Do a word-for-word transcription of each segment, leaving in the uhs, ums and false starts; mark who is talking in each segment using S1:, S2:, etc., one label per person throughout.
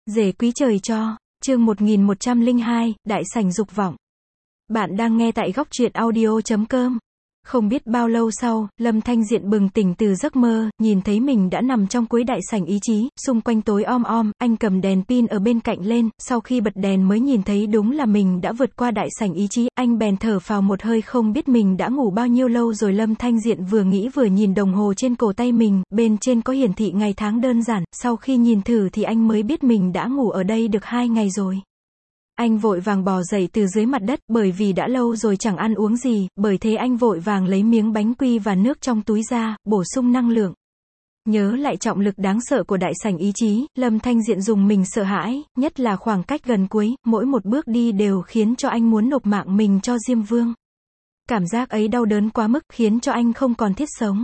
S1: Rể quý trời cho, chương một nghìn một trăm lẻ hai, Đại sảnh dục vọng. Bạn đang nghe tại góc truyện audio chấm com. Không biết bao lâu sau, Lâm Thanh Diện bừng tỉnh từ giấc mơ, nhìn thấy mình đã nằm trong cuối đại sảnh ý chí, xung quanh tối om om, anh cầm đèn pin ở bên cạnh lên, sau khi bật đèn mới nhìn thấy đúng là mình đã vượt qua đại sảnh ý chí, anh bèn thở phào một hơi không biết mình đã ngủ bao nhiêu lâu rồi. Lâm Thanh Diện vừa nghĩ vừa nhìn đồng hồ trên cổ tay mình, bên trên có hiển thị ngày tháng đơn giản, sau khi nhìn thử thì anh mới biết mình đã ngủ ở đây được hai ngày rồi. Anh vội vàng bò dậy từ dưới mặt đất, bởi vì đã lâu rồi chẳng ăn uống gì, bởi thế anh vội vàng lấy miếng bánh quy và nước trong túi ra, bổ sung năng lượng. Nhớ lại trọng lực đáng sợ của đại sảnh ý chí, Lâm Thanh Diện dùng mình sợ hãi, nhất là khoảng cách gần cuối, mỗi một bước đi đều khiến cho anh muốn nộp mạng mình cho Diêm Vương. Cảm giác ấy đau đớn quá mức, khiến cho anh không còn thiết sống.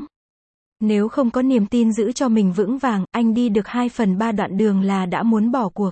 S1: Nếu không có niềm tin giữ cho mình vững vàng, anh đi được hai phần ba đoạn đường là đã muốn bỏ cuộc.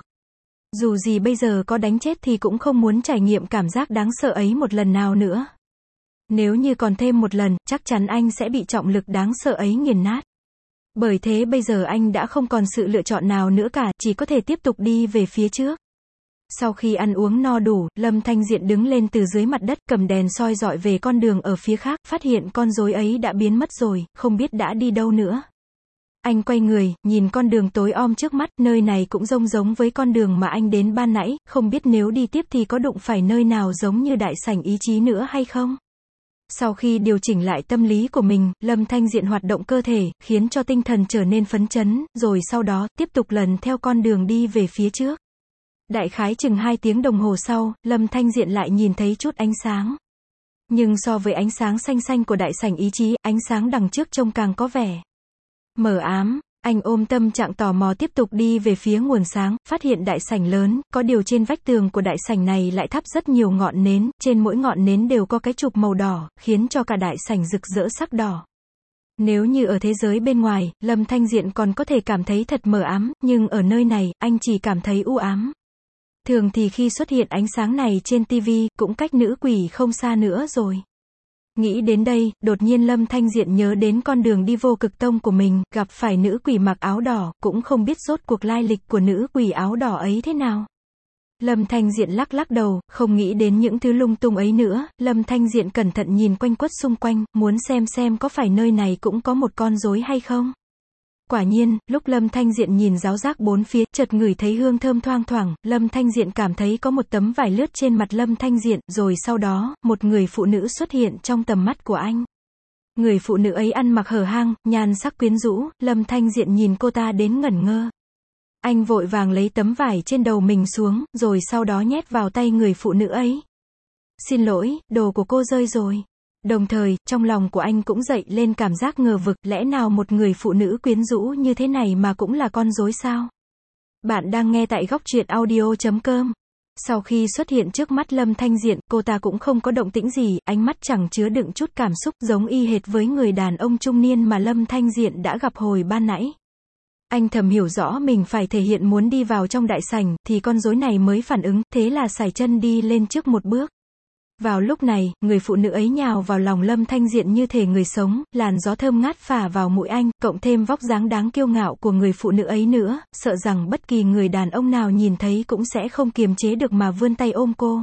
S1: Dù gì bây giờ có đánh chết thì cũng không muốn trải nghiệm cảm giác đáng sợ ấy một lần nào nữa. Nếu như còn thêm một lần, chắc chắn anh sẽ bị trọng lực đáng sợ ấy nghiền nát. Bởi thế bây giờ anh đã không còn sự lựa chọn nào nữa cả, chỉ có thể tiếp tục đi về phía trước. Sau khi ăn uống no đủ, Lâm Thanh Diện đứng lên từ dưới mặt đất, cầm đèn soi dọi về con đường ở phía khác, phát hiện con rối ấy đã biến mất rồi, không biết đã đi đâu nữa. Anh quay người, nhìn con đường tối om trước mắt, nơi này cũng giống giống với con đường mà anh đến ban nãy, không biết nếu đi tiếp thì có đụng phải nơi nào giống như đại sảnh ý chí nữa hay không? Sau khi điều chỉnh lại tâm lý của mình, Lâm Thanh Diện hoạt động cơ thể, khiến cho tinh thần trở nên phấn chấn, rồi sau đó, tiếp tục lần theo con đường đi về phía trước. Đại khái chừng hai tiếng đồng hồ sau, Lâm Thanh Diện lại nhìn thấy chút ánh sáng. Nhưng so với ánh sáng xanh xanh của đại sảnh ý chí, ánh sáng đằng trước trông càng có vẻ mờ ám. Anh ôm tâm trạng tò mò tiếp tục đi về phía nguồn sáng, phát hiện đại sảnh lớn, có điều trên vách tường của đại sảnh này lại thắp rất nhiều ngọn nến, trên mỗi ngọn nến đều có cái chụp màu đỏ, khiến cho cả đại sảnh rực rỡ sắc đỏ. Nếu như ở thế giới bên ngoài, Lâm Thanh Diện còn có thể cảm thấy thật mờ ám, nhưng ở nơi này, anh chỉ cảm thấy u ám. Thường thì khi xuất hiện ánh sáng này trên tivi, cũng cách nữ quỷ không xa nữa rồi. Nghĩ đến đây, đột nhiên Lâm Thanh Diện nhớ đến con đường đi vô cực tông của mình, gặp phải nữ quỷ mặc áo đỏ, cũng không biết rốt cuộc lai lịch của nữ quỷ áo đỏ ấy thế nào. Lâm Thanh Diện lắc lắc đầu, không nghĩ đến những thứ lung tung ấy nữa, Lâm Thanh Diện cẩn thận nhìn quanh quất xung quanh, muốn xem xem có phải nơi này cũng có một con rối hay không. Quả nhiên, lúc Lâm Thanh Diện nhìn ráo rác bốn phía, chợt ngửi thấy hương thơm thoang thoảng, Lâm Thanh Diện cảm thấy có một tấm vải lướt trên mặt Lâm Thanh Diện, rồi sau đó, một người phụ nữ xuất hiện trong tầm mắt của anh. Người phụ nữ ấy ăn mặc hở hang, nhan sắc quyến rũ, Lâm Thanh Diện nhìn cô ta đến ngẩn ngơ. Anh vội vàng lấy tấm vải trên đầu mình xuống, rồi sau đó nhét vào tay người phụ nữ ấy. Xin lỗi, đồ của cô rơi rồi. Đồng thời, trong lòng của anh cũng dậy lên cảm giác ngờ vực, lẽ nào một người phụ nữ quyến rũ như thế này mà cũng là con rối sao? Bạn đang nghe tại góc truyện audio chấm com. Sau khi xuất hiện trước mắt Lâm Thanh Diện, cô ta cũng không có động tĩnh gì, ánh mắt chẳng chứa đựng chút cảm xúc, giống y hệt với người đàn ông trung niên mà Lâm Thanh Diện đã gặp hồi ban nãy. Anh thầm hiểu rõ mình phải thể hiện muốn đi vào trong đại sảnh, thì con rối này mới phản ứng, thế là sải chân đi lên trước một bước. Vào lúc này, người phụ nữ ấy nhào vào lòng Lâm Thanh Diện như thể người sống, làn gió thơm ngát phả vào mũi anh, cộng thêm vóc dáng đáng kiêu ngạo của người phụ nữ ấy nữa, sợ rằng bất kỳ người đàn ông nào nhìn thấy cũng sẽ không kiềm chế được mà vươn tay ôm cô.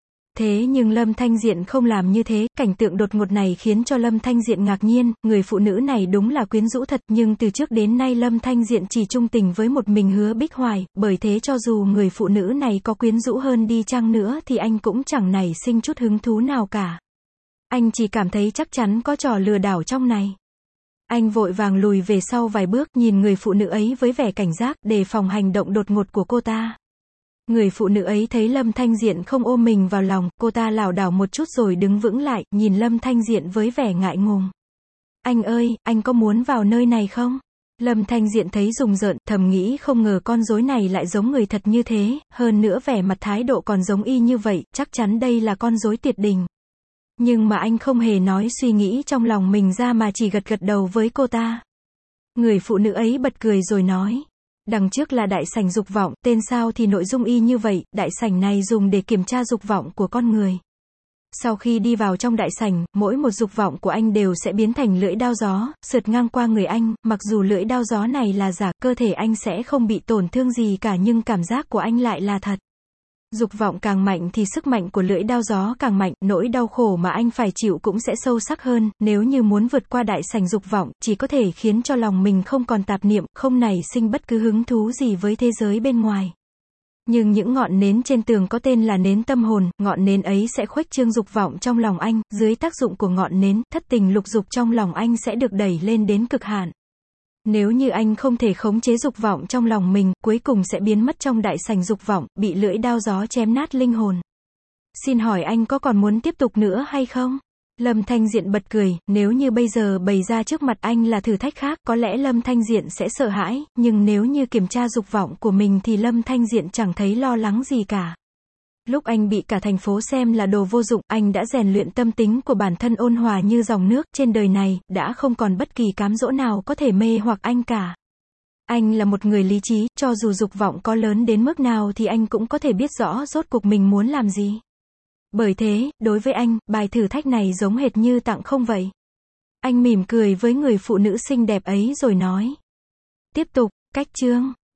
S1: Thế nhưng Lâm Thanh Diện không làm như thế, cảnh tượng đột ngột này khiến cho Lâm Thanh Diện ngạc nhiên, người phụ nữ này đúng là quyến rũ thật, nhưng từ trước đến nay Lâm Thanh Diện chỉ trung tình với một mình Hứa Bích Hoài, bởi thế cho dù người phụ nữ này có quyến rũ hơn đi chăng nữa thì anh cũng chẳng nảy sinh chút hứng thú nào cả. Anh chỉ cảm thấy chắc chắn có trò lừa đảo trong này. Anh vội vàng lùi về sau vài bước, nhìn người phụ nữ ấy với vẻ cảnh giác, đề phòng hành động đột ngột của cô ta. Người phụ nữ ấy thấy Lâm Thanh Diện không ôm mình vào lòng, cô ta lảo đảo một chút rồi đứng vững lại, nhìn Lâm Thanh Diện với vẻ ngại ngùng. Anh ơi, anh có muốn vào nơi này không? Lâm Thanh Diện thấy rùng rợn, thầm nghĩ không ngờ con rối này lại giống người thật như thế, hơn nữa vẻ mặt thái độ còn giống y như vậy, chắc chắn đây là con rối tuyệt đình. Nhưng mà anh không hề nói suy nghĩ trong lòng mình ra mà chỉ gật gật đầu với cô ta. Người phụ nữ ấy bật cười rồi nói. Đằng trước là đại sảnh dục vọng, tên sao thì nội dung y như vậy, đại sảnh này dùng để kiểm tra dục vọng của con người. Sau khi đi vào trong đại sảnh, mỗi một dục vọng của anh đều sẽ biến thành lưỡi dao gió, sượt ngang qua người anh, mặc dù lưỡi dao gió này là giả, cơ thể anh sẽ không bị tổn thương gì cả nhưng cảm giác của anh lại là thật. Dục vọng càng mạnh thì sức mạnh của lưỡi dao gió càng mạnh, nỗi đau khổ mà anh phải chịu cũng sẽ sâu sắc hơn, nếu như muốn vượt qua đại sảnh dục vọng, chỉ có thể khiến cho lòng mình không còn tạp niệm, không nảy sinh bất cứ hứng thú gì với thế giới bên ngoài. Nhưng những ngọn nến trên tường có tên là nến tâm hồn, ngọn nến ấy sẽ khuếch trương dục vọng trong lòng anh, dưới tác dụng của ngọn nến, thất tình lục dục trong lòng anh sẽ được đẩy lên đến cực hạn. Nếu như anh không thể khống chế dục vọng trong lòng mình, cuối cùng sẽ biến mất trong đại sảnh dục vọng, bị lưỡi dao gió chém nát linh hồn. Xin hỏi anh có còn muốn tiếp tục nữa hay không? Lâm Thanh Diện bật cười, nếu như bây giờ bày ra trước mặt anh là thử thách khác, có lẽ Lâm Thanh Diện sẽ sợ hãi, nhưng nếu như kiểm tra dục vọng của mình thì Lâm Thanh Diện chẳng thấy lo lắng gì cả. Lúc anh bị cả thành phố xem là đồ vô dụng, anh đã rèn luyện tâm tính của bản thân ôn hòa như dòng nước, trên đời này, đã không còn bất kỳ cám dỗ nào có thể mê hoặc anh cả. Anh là một người lý trí, cho dù dục vọng có lớn đến mức nào thì anh cũng có thể biết rõ rốt cuộc mình muốn làm gì. Bởi thế, đối với anh, bài thử thách này giống hệt như tặng không vậy. Anh mỉm cười với người phụ nữ xinh đẹp ấy rồi nói. Tiếp tục, cách chương.